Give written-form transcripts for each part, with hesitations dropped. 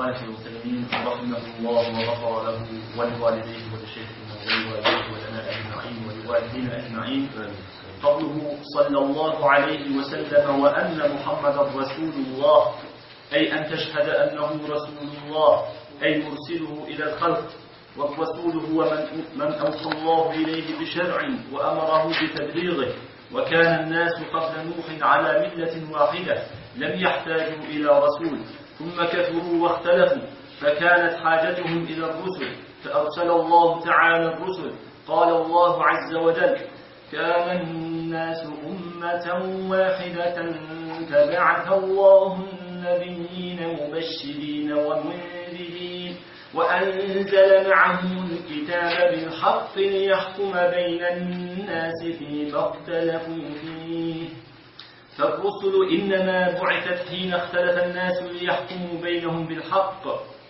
صالح المسلمين رحمه الله وغفر له ولوالديه ولشيخ المولى والديه ولنا أجمعين ولوالدينا أجمعين. قوله صلى الله عليه وسلم وأن محمدا رسول الله، أي أن تشهد أنه رسول الله، أي مرسله إلى الخلق. والرسول هو من أوصى الله إليه بشرع وأمره بتبليغه. وكان الناس قبل نوح على ملة واحدة لم يحتاجوا إلى رسول، ثم كثروا واختلفوا فكانت حاجتهم إلى الرسل، فأرسل الله تعالى الرسل. قال الله عز وجل: كان الناس أمة واحدة فبعث الله النبيين مبشرين ومنذرين وأنزل معهم الكتاب بالحق ليحكم بين الناس فيما اختلفوا فيه. فالرسل إنما بعثت حين اختلف الناس ليحكموا بينهم بالحق.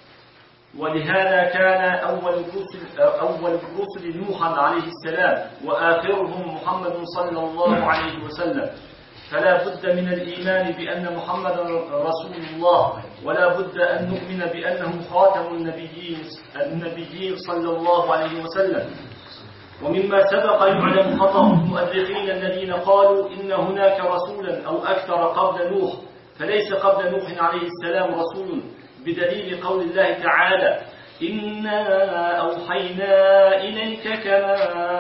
ولهذا كان أول الرسل نوحا عليه السلام، وآخرهم محمد صلى الله عليه وسلم. فلا بد من الإيمان بأن محمدا رسول الله، ولا بد أن نؤمن بأنه خاتم النبيين صلى الله عليه وسلم. ومما سبق يعلم خطأ المؤرخين الذين قالوا إن هناك رسولا أو أكثر قبل نوح، فليس قبل نوح عليه السلام رسول، بدليل قول الله تعالى: إنا أوحينا إليك كما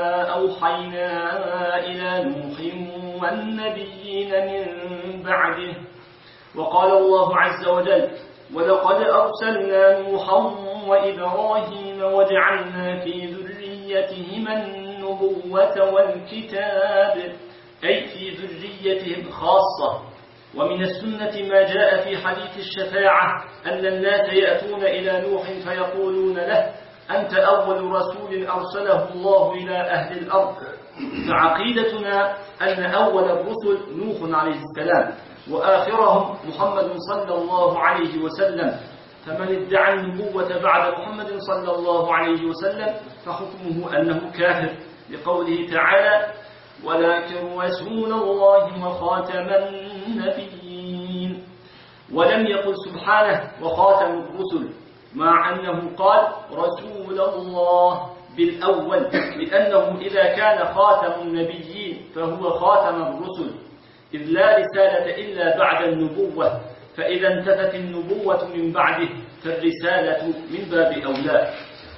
أوحينا إلى نوح والنبيين من بعده. وقال الله عز وجل: ولقد أرسلنا نوحا وإبراهيم وجعلنا في ذريتهما النبوة والكتاب، أي في ذريتهم خاصة. ومن السنة ما جاء في حديث الشفاعة أن الناس يأتون إلى نوح فيقولون له: أنت أول رسول أرسله الله إلى أهل الأرض. فعقيدتنا أن أول الرسل نوح عليه السلام، وآخرهم محمد صلى الله عليه وسلم. فمن ادعى النبوة بعد محمد صلى الله عليه وسلم فحكمه أنه كافر، لقوله تعالى: ولكن رسول الله وخاتم النبيين. ولم يقل سبحانه وخاتم الرسل، مع أنه قال رسول الله بالأول، لأنه إذا كان خاتم النبيين فهو خاتم الرسل، إذ لا رسالة إلا بعد النبوة، فإذا انتفت النبوة من بعده فالرسالة من باب أولى.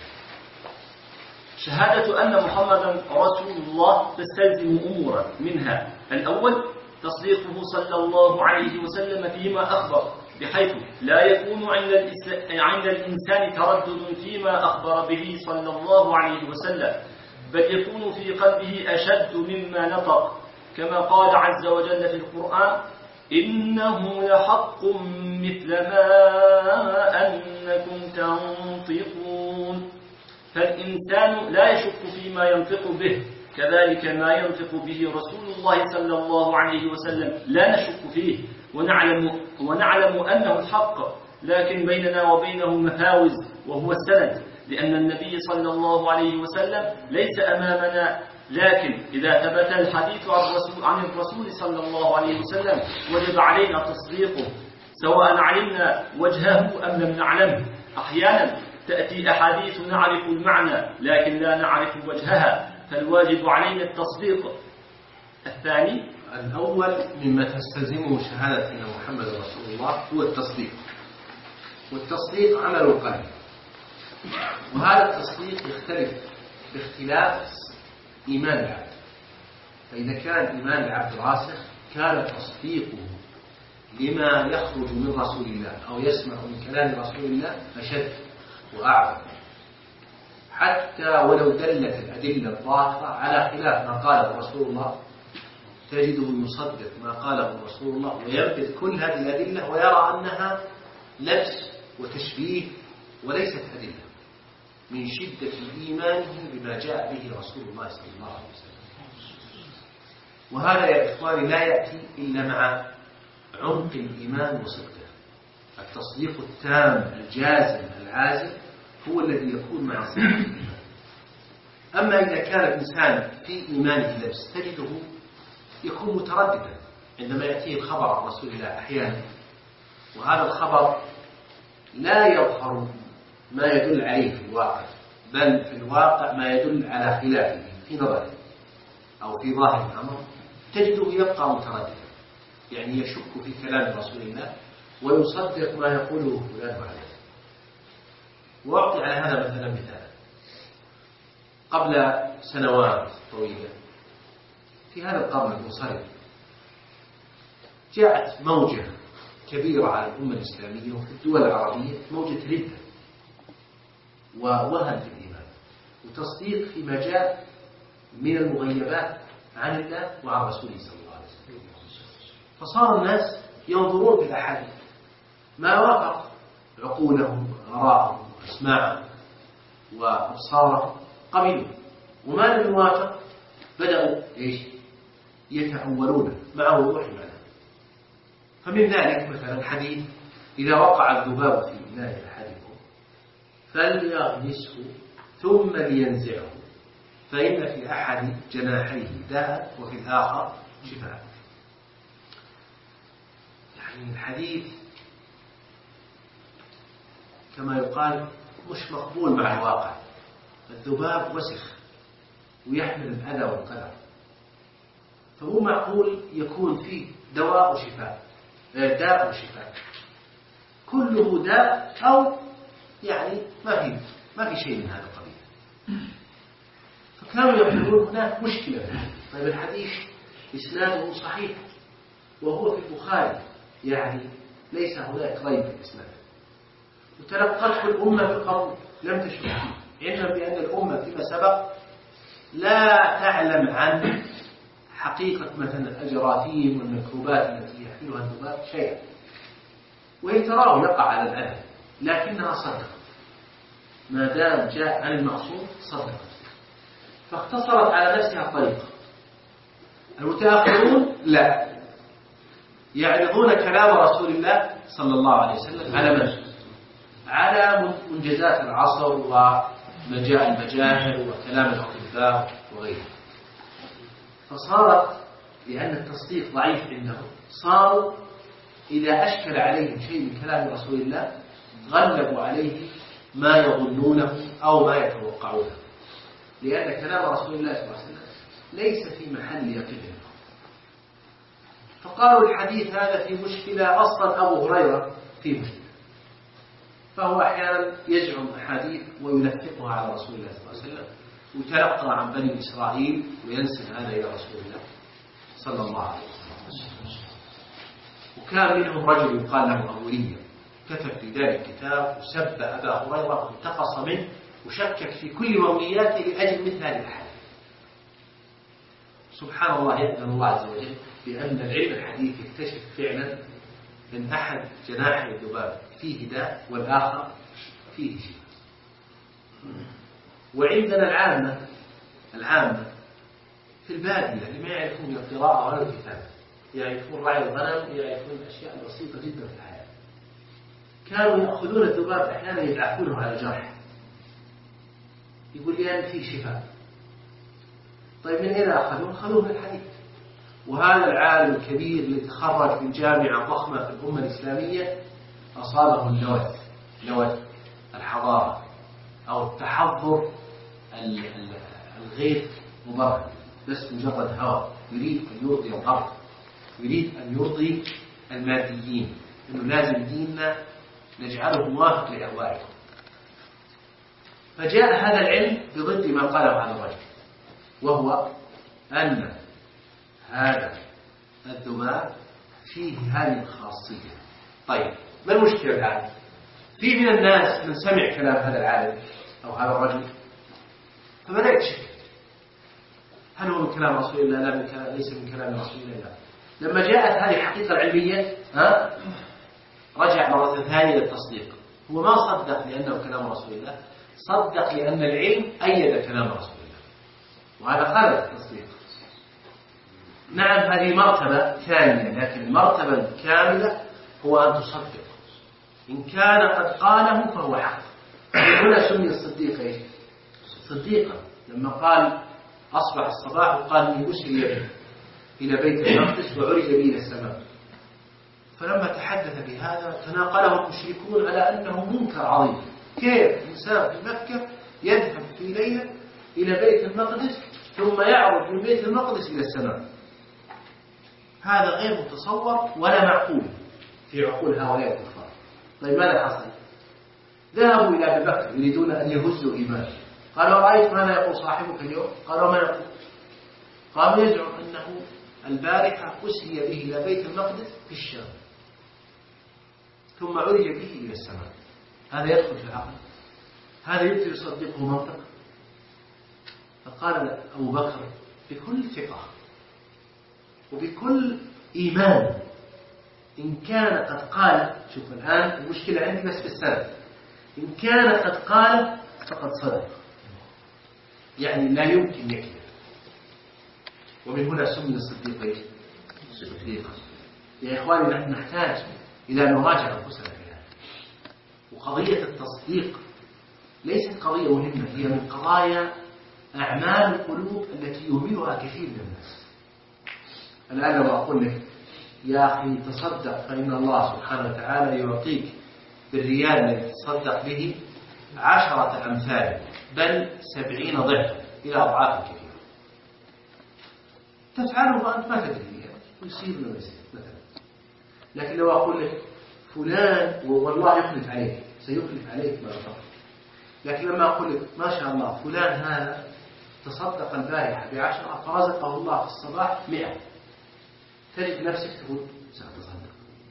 شهادة أن محمدا رسول الله تستلزم أمورا، منها: الأول تصديقه صلى الله عليه وسلم فيما أخبر، بحيث لا يكون عند الإنسان تردد فيما أخبر به صلى الله عليه وسلم، بل يكون في قلبه أشد مما نطق، كما قال عز وجل في القرآن: إنه لحق مثل ما أنكم تنطقون. فالإنسان لا يشك فيما ينطق به، كذلك ما ينطق به رسول الله صلى الله عليه وسلم لا نشك فيه، ونعلم أنه الحق، لكن بيننا وبينه مفاوز، وهو السند، لأن النبي صلى الله عليه وسلم ليس أمامنا. لكن إذا ثبت الحديث عن الرسول صلى الله عليه وسلم وجب علينا تصديقه، سواء علمنا وجهه أم لم نعلمه. أحيانا تأتي أحاديث نعرف المعنى لكن لا نعرف وجهها، فالواجب علينا التصديق. الثاني: الأول مما تستلزمه شهادة أن محمد رسول الله هو التصديق، والتصديق عمل القلب، وهذا التصديق يختلف باختلاف إيمان العبد. فإذا كان إيمان العبد راسخ كان تصديقه لما يخرج من رسول الله أو يسمع من كلام رسول الله أشد وأعظم، حتى ولو دلت الأدلة الظاهرة على خلاف ما قاله رسول الله تجده يصدق ما قاله رسول الله ويربط كل هذه الأدلة ويرى أنها لبس وتشبيه وليست أدلة، من شدة إيمانه بما جاء به رسول الله صلى الله عليه وسلم. وهذا يا إخواني لا يأتي إلا مع عمق الإيمان وصدقه. التصديق التام الجازم العازم هو الذي يكون مع صدق الإيمان. أما إذا كان الإنسان في إيمانه لبس تجده يكون مترددا عندما يأتيه الخبر عن رسول الله أحيانا، وهذا الخبر لا يظهر ما يدل عليه في الواقع، بل في الواقع ما يدل على خلافه في نظره أو في ظاهر الأمر، تجده يبقى مترددا، يعني يشك في كلام رسول الله ويصدق ما يقوله فلان وعلان. وأعطي على هذا مثلا مثالا. قبل سنوات طويلة في هذا القرن المنصرم جاءت موجة كبيرة على الأمة الإسلامية وفي الدول العربية، موجة ردة ووهن في الإيمان وتصديق فيما جاء من المغيبات عن الله وعن رسوله صلى الله عليه وسلم. فصار الناس ينظرون في الأحاديث ما وافق عقولهم وآراءهم وأسماعهم وأبصارهم قبلوا، وما لم يوافق بدأوا يتأولون مع وضوح معناه. فمن ذلك مثلا حديث: إذا وقع الذباب في إناء أحدكم فليغمسه ثم لينزعه فإن في أحد جناحيه داء وفي الآخر شفاء. يعني الحديث كما يقال مش مقبول مع الواقع. الذباب وسخ ويحمل الأذى والقدر، فهو معقول يكون فيه دواء وشفاء، داء وشفاء، كله داء أو يعني ما في شيء من هذا القبيل. فكانوا يقولون هناك مشكلة. طيب الحديث إسناده صحيح وهو في البخاري، يعني ليس هناك ريب في الإسناد، وتلقته الأمة بقبول لم تشك فيه، علما بأن الأمة فيما سبق لا تعلم عن حقيقة مثلا الأجراثيم والميكروبات التي يحملها الذباب شيئا، وهي تراه يقع على الأذى، لكنها صدقت ما دام جاء عن المعصوم صدقت، فاختصرت على نفسها الطريقة. المتأخرون لا، يعرضون كلام رسول الله صلى الله عليه وسلم على منجزات العصر ومجاء المجاهر وكلام الأطباء وغيره. فصارت لأن التصديق ضعيف عندهم، صاروا إذا أشكل عليهم شيء من كلام رسول الله غلبوا عليه ما يظنونه أو ما يتوقعونه، لأن كلام رسول الله صلى الله عليه وسلم ليس في محل يقين. فقالوا الحديث هذا في مشكلة، أصلا أبو هريرة في مشكلة، فهو أحيانا يزعم أحاديث ويلفقها على رسول الله صلى الله عليه وسلم وتلقى عن بني إسرائيل وينسب هذا إلى رسول الله صلى الله عليه وسلم. وكان منهم رجل يقال له أولية، كتب في ذلك كتاب وسب أبا هريرة وانتقص منه وشكك في كل مروياته لأجل مثل هذه الحديث. سبحان الله، يأذن الله عز وجل بأن العلم الحديث يكتشف فعلا أن أحد جناحي الذباب فيه داء والآخر فيه شفاء. وعندنا العامة في البادية اللي ما يعرفون القراءة ولا الكتابة، يعرفون رعي الغنم، يعرفون أشياء بسيطة جدا في الحياة، كانوا يأخذون الذباب أحيانا يدعكونه على جرح، يقول لي أن فيه شفاء. طيب من أين أخذوه؟ أخذوه من الحديث. وهذا العالم الكبير اللي تخرج من جامعة ضخمة في الأمة الإسلامية أصابه اللوث الحضارة أو التحضر الغير مبرر، بس مجرد هوى، يريد أن يرضي الغرب، يريد أن يرضي الماديين، إنه لازم ديننا نجعله موافق لأهوائكم. فجاء هذا العلم بضد ما قاله هذا الرجل، وهو أن هذا الذباب فيه هذه الخاصية. طيب ما المشكلة الآن؟ في من الناس من سمع كلام هذا العالم أو هذا الرجل فبدأ يتشكك، هل هو من كلام رسول الله؟ لا، ليس من كلام رسول الله. لما جاءت هذه الحقيقة العلمية رجع مرة ثانية للتصديق. هو ما صدق لأنه كلام رسول الله، صدق لأن العلم أيد كلام رسول الله، وهذا خالف التصديق. نعم هذه مرتبة ثانية، لكن المرتبة الكاملة هو أن تصدق إن كان قد قاله فهو حق. هنا سمي الصديق صديقا لما قال أصبح الصباح وقال إني أسري به إلى بيت المقدس وعرج به إلى السماء، فلما تحدث بهذا تناقله المشركون على أنه منكر عظيم. كيف إنسان في مكة يذهب في ليلة إلى بيت المقدس ثم يعرج من بيت المقدس إلى السماء؟ هذا غير متصور ولا معقول في عقول هؤلاء الكفار. طيب ماذا حصل؟ ذهبوا إلى أبي بكر يريدون أن يهزوا إيمانه. قالوا رأيت ماذا يقول صاحبك اليوم؟ قالوا ما يقول؟ قالوا يزعم أنه البارحة أسري به إلى بيت المقدس في الشام ثم عرج به إلى السماء. هذا يدخل في العقل؟ هذا يمكن يصدقه منطق؟ فقال أبو بكر بكل ثقة وبكل إيمان إن كان قد قال، شوف الآن المشكلة عندي بس في السند، إن كان قد قال فقد صدق، يعني لا يمكن يكذب. ومن هنا سمي الصديق صديقا. يا إخواني نحن نحتاج إلى أن نراجع أنفسنا في هذا. وقضية التصديق ليست قضية مهمة، هي من قضايا أعمال القلوب التي يهملها كثير من الناس. الآن لو أقول لك يا أخي تصدق فإن الله سبحانه وتعالى يعطيك بالريال الذي تصدق به 10 أمثال بل 70 ضعفا إلى أضعاف كثيرة، تفعله وأنت ما تدري يصير ولا يصير مثلا. لكن لو أقول لك فلان والله يخلف عليك، سيخلف عليك ما أفضل. لكن لما أقول لك ما شاء الله فلان هذا تصدق البارحة ب10 فرزقه الله في الصباح 100، تجد نفسك تقول سأتصدق.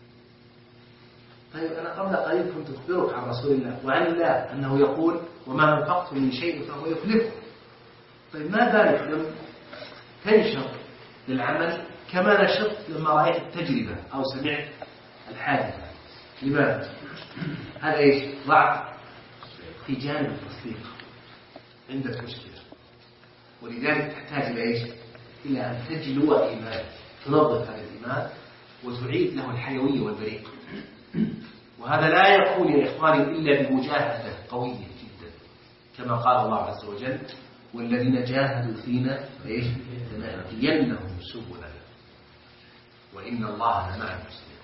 طيب أنا قبل قليل كنت أخبرك عن رسول الله وعن الله أنه يقول وما أنفقتم من شيء فهو يخلفه. طيب ما بالك لم تنشر للعمل كما نشرت لما رأيت التجربة أو سمعت الحادثة؟ لماذا؟ هذا إيش؟ ضعف في جانب التصديق، عندك مشكلة، ولذلك تحتاج إلى إيش؟ إلى أن تجلو إيمانك، تنظف هذا الإيمان وتعيد له الحيوية والبريق. وهذا لا يكون يا إخواني إلا بمجاهدة قوية جدا، كما قال الله عز وجل والذين جاهدوا فينا لنهدينهم سبلنا وإن الله لمع المحسنين.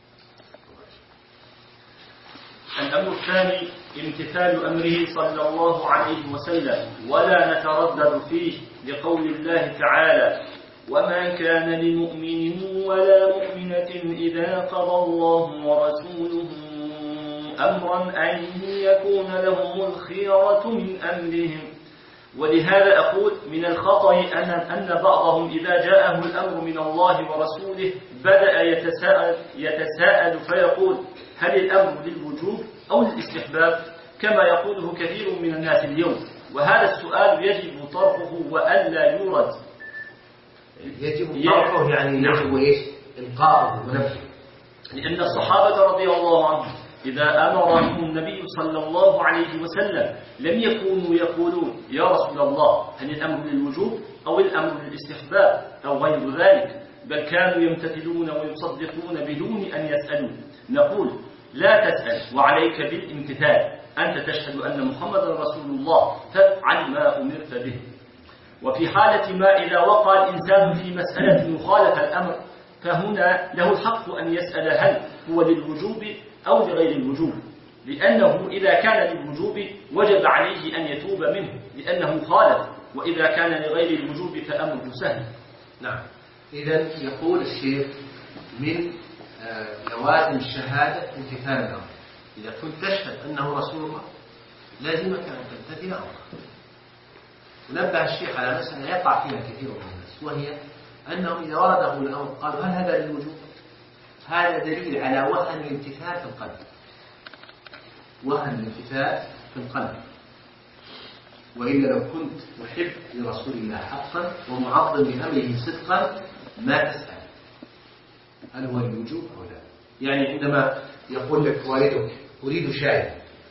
الأمر الثاني امتثال أمره صلى الله عليه وسلم ولا نتردد فيه، لقول الله تعالى وما كان لمؤمن ولا مؤمنة إذا قضى الله ورسوله أمرا أن يكون لهم الخيرة من أمرهم. ولهذا أقول من الخطأ أن بعضهم إذا جاءه الأمر من الله ورسوله بدأ يتساءل فيقول هل الأمر للوجوب أو للاستحباب كما يقوله كثير من الناس اليوم. وهذا السؤال يجب طرحه وألا يورد. يجب طرحه يعني يجب إيش؟ إلقاؤه ونفسه. لأن الصحابة رضي الله عنهم إذا أمرهم النبي صلى الله عليه وسلم لم يكونوا يقولون يا رسول الله هل الأمر للوجوب أو الأمر للاستحباب أو غير ذلك، بل كانوا يمتثلون ويصدقون بدون أن يسألوا. نقول لا تسأل وعليك بالامتثال، أنت تشهد أن محمد رسول الله فافعل ما أمرت به. وفي حالة ما إذا وقع الإنسان في مسألة مخالفة الأمر فهنا له الحق أن يسأل هل هو للوجوب أو لغير الوجوب، لأنه إذا كان للوجوب وجب عليه أن يتوب منه لأنه خالف، وإذا كان لغير الوجوب فأمره سهل. نعم. إذن يقول الشيخ من لوازم الشهادة امتثال الأمر. إذا كنت تشهد أنه رسول الله لازمك أن تمتثل أمره. ونبه الشيخ على مسألة يقع فيها كثير من الناس، وهي أنهم إذا وردهم الأمر قالوا هل هذا للوجوب؟ هذا دليل على وهن الامتثال في القلب، وهن الامتثال في القلب. وإلا لو كنت محب لرسول الله حقا ومعظم لأمره صدقا ما تسأل هل هو الوجوب أو لا. يعني عندما يقول لك والدك أريد شاي،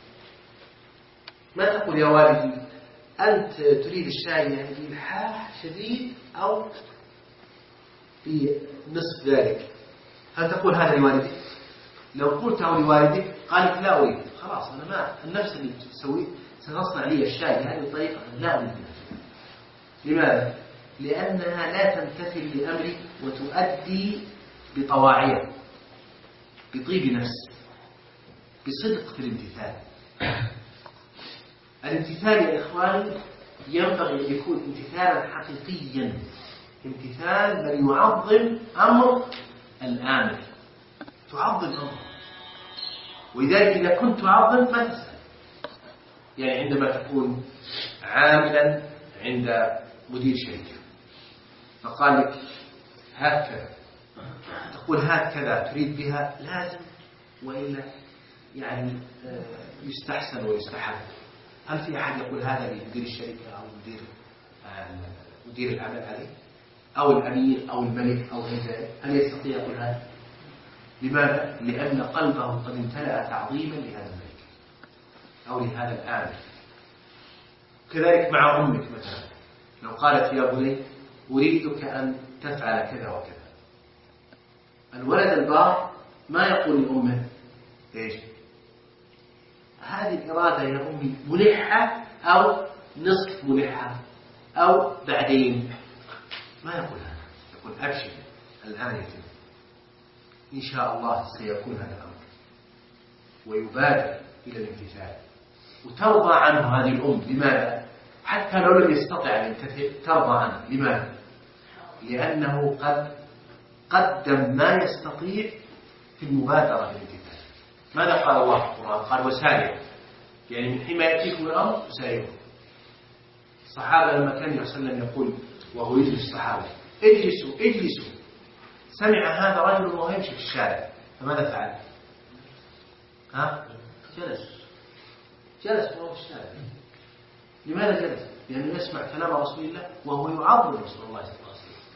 ما تقول يا والدي أنت تريد الشاي يعني بإلحاح شديد أو في نصف ذلك، هل تقول هذا لوالدك؟ لو قلته لوالدك قال لك لا أريد، خلاص أنا ما النفس اللي تسوي ستصنع لي الشاي بهذه الطريقة لا أريد. لماذا؟ لأنها لا تمتثل لأمري وتؤدي بطواعية. بطيب نفس، بصدق في الامتثال. الامتثال يا إخواني ينبغي أن يكون امتثالا حقيقيا، امتثال من يعظم أمر الآمر، تعظم أمر. ولذلك إذا كنت تعظم ما تسأل. يعني عندما تكون عاملا عند مدير شركة فقال لك هكذا، تقول هكذا تريد بها لازم وإلا يعني يستحسن ويستحب. هل في أحد يقول هذا لمدير الشركة أو مدير العمل عليه أو الأمير أو الملك أو غير ذلك؟ هل يستطيع يقول هذا؟ لماذا؟ لأن قلبه قد امتلأ تعظيما لهذا الملك أو لهذا الآمر. كذلك مع أمك مثلا، لو قالت يا بني أريدك أن تفعل كذا وكذا، الولد البار ما يقول لأمه إيش؟ هذه الإرادة يا أمي ملحة أو نصف ملحة أو بعدين، ما يقول هذا. يقول أبشر الآن يتم، إن شاء الله سيكون هذا الأمر، ويبادر إلى الامتثال وترضى عنه هذه الأم. لماذا؟ حتى لو لم يستطع أن يمتثل ترضى عنه. لماذا؟ لأنه قد قدم ما يستطيع في المبادرة بالامتثال. ماذا قال الله في القرآن؟ قال وسارعوا، يعني من حين ما يأتيكم الأمر وسارعوا. الصحابة لما كان النبي صلى الله عليه وسلم يقول وهو يجلس الصحابة اجلسوا اجلسوا، سمع هذا رجل وهو يمشي في الشارع، فماذا فعل؟ جلس وهو في الشارع. لماذا جلس؟ لأنه يسمع كلام رسول الله وهو يعظم رسول الله صلى الله عليه وسلم.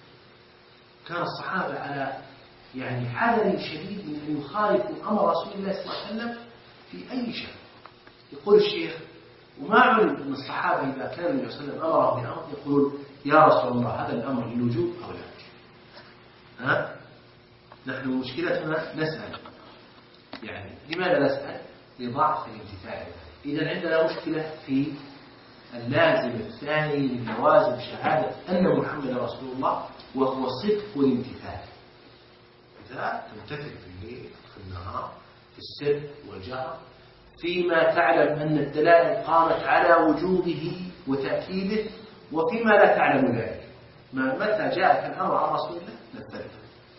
كان الصحابة على يعني حذر شديد من أن يخالفوا أمر رسول الله صلى الله عليه وسلم في أي شيء. يقول الشيخ وما علم أن الصحابة إذا كان النبي صلى الله عليه وسلم أمره بأمر يقولون يا رسول الله هذا الأمر للوجوب أو لا؟ نحن مشكلتنا نسأل. يعني لماذا نسأل؟ لضعف الامتثال. إذا عندنا مشكلة في اللازم الثاني من لوازم شهادة أن محمد رسول الله، وهو صدق الامتثال. إذا تمتثل في الليل في النهار في السر والجهر فيما تعلم أن الدلائل قامت على وجوبه وتأكيده، وفيما لا تعلم ذلك متى جاءك الأمر عن رسول الله نفذه.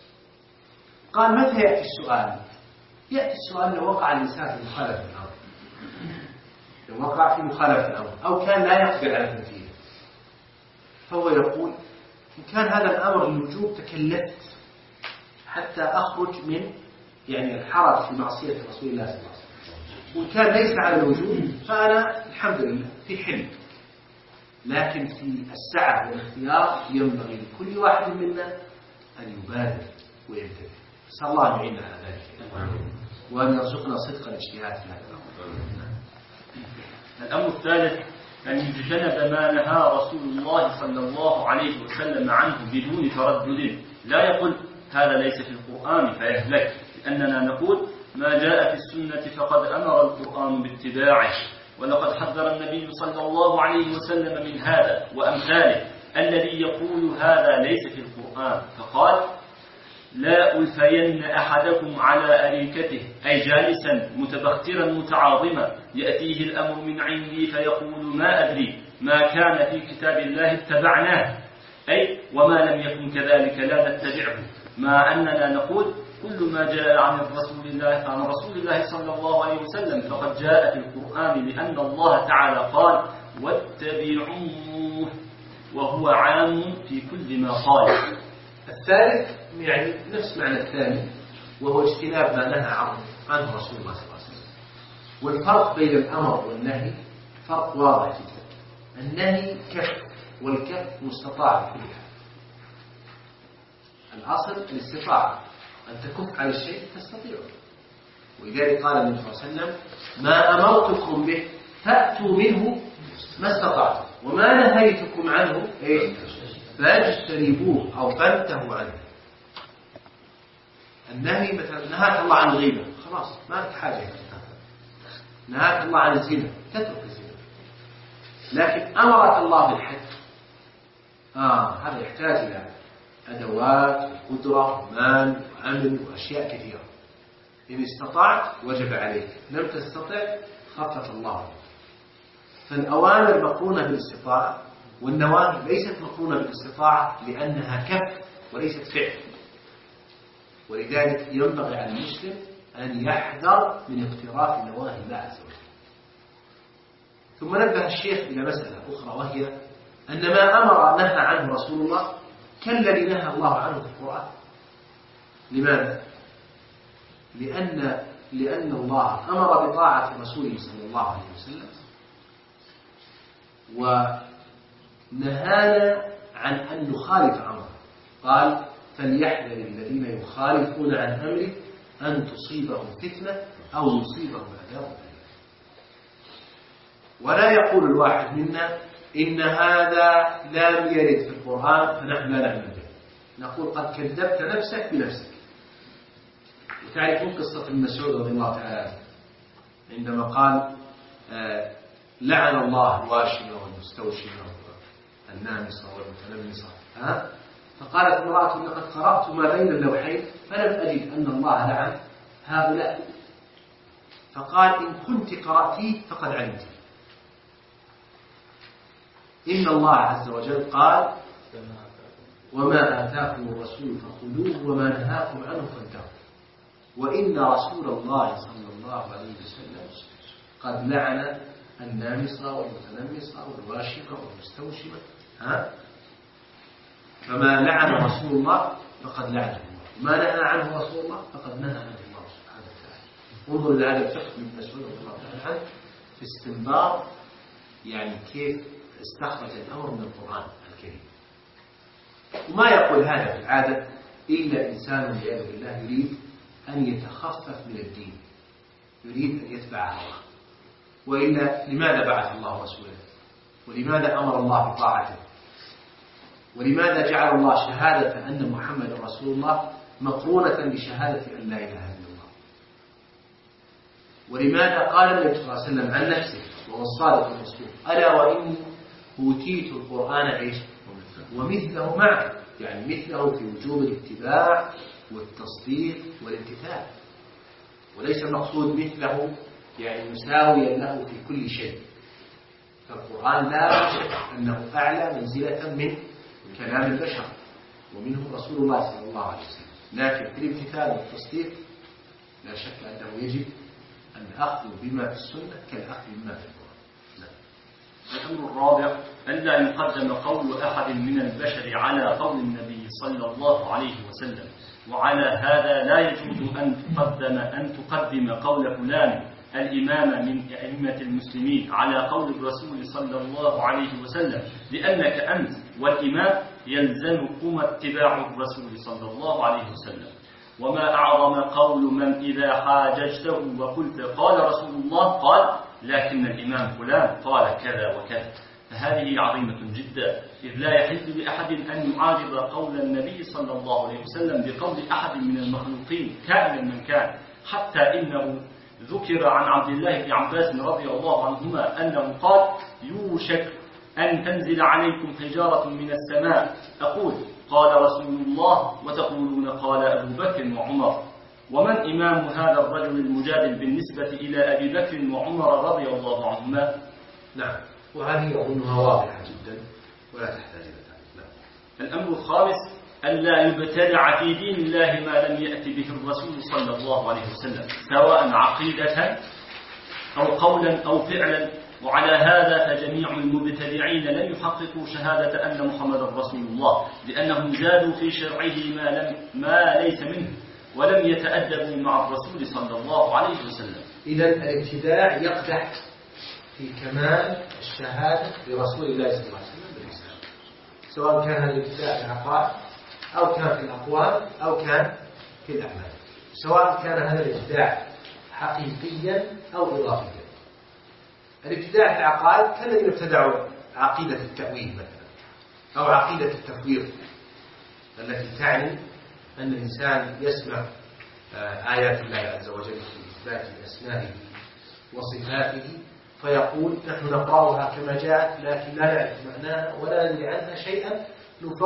قال متى يأتي السؤال؟ يأتي السؤال لو وقع الإنسان في مخالفة الأمر، لو وقع في مخالفة الأمر أو كان لا يقدر على التنفيذ، فهو يقول إن كان هذا الأمر للوجوب تكلفت حتى أخرج من يعني الحرج في معصية رسول الله صلى الله عليه وسلم، وإن كان ليس على الوجوب فأنا الحمد لله في حل. لكن في السعة والاختيار ينبغي لكل واحد منا أن يبادر ويبتدئ. نسأل الله أن يعيننا على ذلك وأن يرزقنا صدق الاجتهاد في هذا الأمر. الأمر الثالث أن يجتنب ما نهى رسول الله صلى الله عليه وسلم عنه بدون تردد، لا يقول هذا ليس في القرآن فيهلك، لأننا نقول ما جاء في السنة فقد أمر القرآن باتباعه. ولقد حذر النبي صلى الله عليه وسلم من هذا وأمثاله الذي يقول هذا ليس في القرآن، فقال لا ألفين أحدكم على أريكته، أي جالسا متبخترا متعاظما يأتيه الأمر من عندي فيقول ما أدري ما كان في كتاب الله اتبعناه، أي وما لم يكن كذلك لا نتبعه، مع أننا نقول كل ما جاء عن رسول الله صلى الله عليه وسلم فقد جاء في القرآن، لأن الله تعالى قال واتبعوه، وهو عام في كل ما قال. الثالث يعني نفس معنى الثاني، وهو اجتناب ما نهى عنه رسول الله صلى الله عليه وسلم. والفرق بين الأمر والنهي فرق واضح جدا. النهي كف، والكف مستطاع في كل حال. الأصل الاستطاعة، أن تكف على الشيء تستطيعه. ولذلك قال النبي صلى الله عليه وسلم ما أمرتكم به فأتوا منه ما استطعتم وما نهيتكم عنه فاجتنبوه أو فانتهوا عنه. النهي مثلا نهاك الله عن الغيبة، خلاص ما لك حاجة. نهاك الله عن الزنا، تترك الزنا. لكن أمرك الله بالحج، هذا يحتاج إلى أدوات وقدرة ومال وعمل وأشياء كثيرة. إن استطعت وجب عليك، لم تستطع خفف الله عنك. فالأوامر مقرونة بالاستطاعة، والنواهي ليست مقرونة بالاستطاعة لأنها كف وليست فعل. ولذلك ينبغي على المسلم أن يحذر من اقتراف نواهي الله عز وجل. ثم نبه الشيخ إلى مسألة أخرى، وهي أن ما أمر نهى عنه رسول الله كالذي نهى الله عنه في القرآن. لماذا؟ لأن الله أمر بطاعة رسوله صلى الله عليه وسلم، ونهانا عن أن نخالف أمره. قال: فليحذر الذين يخالفون عن أمره أن تصيبهم فتنة أو يصيبهم عذاب أليم. ولا يقول الواحد منا إن هذا لم يرد في القرآن فنحن لا نعمل به. نقول: قد كذبت نفسك بنفسك. وتعرفون قصة ابن مسعود رضي الله تعالى عنه عندما قال: لعن الله الواشمة والمستوشمة والنامصة والمتنمصة. فقالت امرأة: لقد قرأت ما بين اللوحين فلم أجد أن الله لعن هؤلاء. فقال: إن كنت قرأتيه فقد علمت. إن الله عز وجل قال: وما آتاكم الرسول فخذوه وما نهاكم عنه فانتهوا، وإن رسول الله صلى الله عليه وسلم قد لعن النامصة والمتنمصة والواشمة والمستوشمة. فما لعن رسول الله فقد لعنه الله، ما نهى عنه رسول الله فقد نهى عنه الله سبحانه وتعالى. انظر إلى هذا الفقه من مسعود رضي الله تعالى عنه في استنباط يعني كيف استخرج الأمر من القرآن الكريم. وما يقول هذا في العادة إلا إنسان والعياذ بالله يريد أن يتخفف من الدين، يريد أن يتبع هواه. وإلا لماذا بعث الله رسوله؟ ولماذا أمر الله بطاعته؟ ولماذا جعل الله شهادة أن محمد رسول الله مقرونة بشهادة أن لا إله إلا الله؟ ولماذا قال النبي صلى الله عليه وسلم عن نفسه وهو الصادق المصدوق: ألا وإني أوتيت القرآن ومثله معه، يعني مثله في وجوب الاتباع والتصديق والامتثال، وليس المقصود مثله يعني مساويا له في كل شيء. فالقرآن لا شك أنه أعلى منزلة من كلام البشر، ومنهم رسول الله صلى الله عليه وسلم. لكن في الامتثال والتصديق لا شك أنه يجب الأخذ بما في السنة كالأخذ بما في القرآن. الأمر الرابع: ألا يقدم قول أحد من البشر على قول النبي صلى الله عليه وسلم. وعلى هذا لا يجوز أن تقدم قول فلان الإمام من أئمة المسلمين على قول الرسول صلى الله عليه وسلم، لأنك أنت والإمام يلزمكم اتباع الرسول صلى الله عليه وسلم. وما أعظم قول من إذا حاججته وقلت قال رسول الله قال لكن الإمام فلان قال كذا وكذا. فهذه عظيمة جدا، إذ لا يحل لأحد أن يعارض قول النبي صلى الله عليه وسلم بقول أحد من المخلوقين كائنا من كان. حتى إنه ذكر عن عبد الله بن عباس رضي الله عنهما أنه قال: يوشك أن تنزل عليكم حجارة من السماء أقول قال رسول الله وتقولون قال أبو بكر وعمر. ومن إمام هذا الرجل المجادل بالنسبة إلى أبي بكر وعمر رضي الله عنهما؟ نعم، وهذه أظنها واضحة جدا ولا تحتاج إلى تعليق. الأمر الخامس: ألا يبتدع في دين الله ما لم يأتي به الرسول صلى الله عليه وسلم، سواء عقيدة أو قولا أو فعلا. وعلى هذا فجميع المبتدعين لم يحققوا شهادة أن محمد رسول الله، لأنهم زادوا في شرعه ما ليس منه، ولم يتأدبوا مع الرسول صلى الله عليه وسلم. إذا الابتداع يقدح في كمال الشهادة لرسول الله صلى الله عليه وسلم بالرسالة، سواء كان الابتداع في العقائد أو كان في الأقوال أو كان في الأعمال، سواء كان هذا الابتداع حقيقيا أو إضافيا. الابتداع في العقائد كالذين ابتدعوا عقيدة التأويل مثلا، أو عقيدة التفويض التي تعني أن الإنسان يسمع آيات الله عز وجل في إثبات أسمائه وصفاته فيقول: نحن نقرأها كما جاءت لكن لا نعرف معناها ولا ندري عنها شيئا،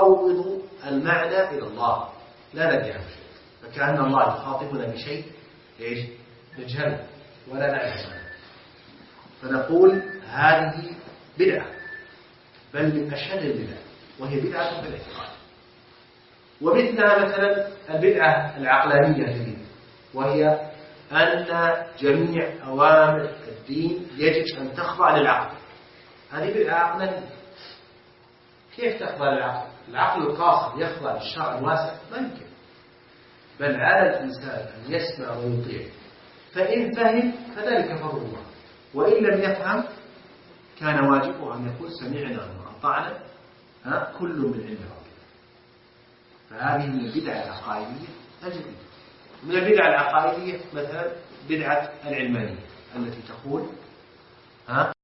نفوض المعنى إلى الله لا ندري عنه شيء. فكأن الله يخاطبنا بشيء إيش؟ نجهل ولا نعلم، فنقول هذه بدعة، بل من أشد البدع، وهي بدعة في الاعتقاد. ومثلها مثلا البدعة العقلانية الجديدة، وهي أن جميع أوامر الدين يجب أن تخضع للعقل. هذه بدعة عقلانية. كيف تخضع للعقل؟ العقل القاصر يخضع للشرع الواسع؟ ما يمكن. بل على الإنسان أن يسمع ويطيع، فإن فهم فذلك فضل الله، وإن لم يفهم كان واجبه أن يقول سمعنا وأطعنا كل من عند ربنا. فهذه من البدع العقائدية الجديدة. من البدع العقائدية مثلا بدعة العلمانية التي تقول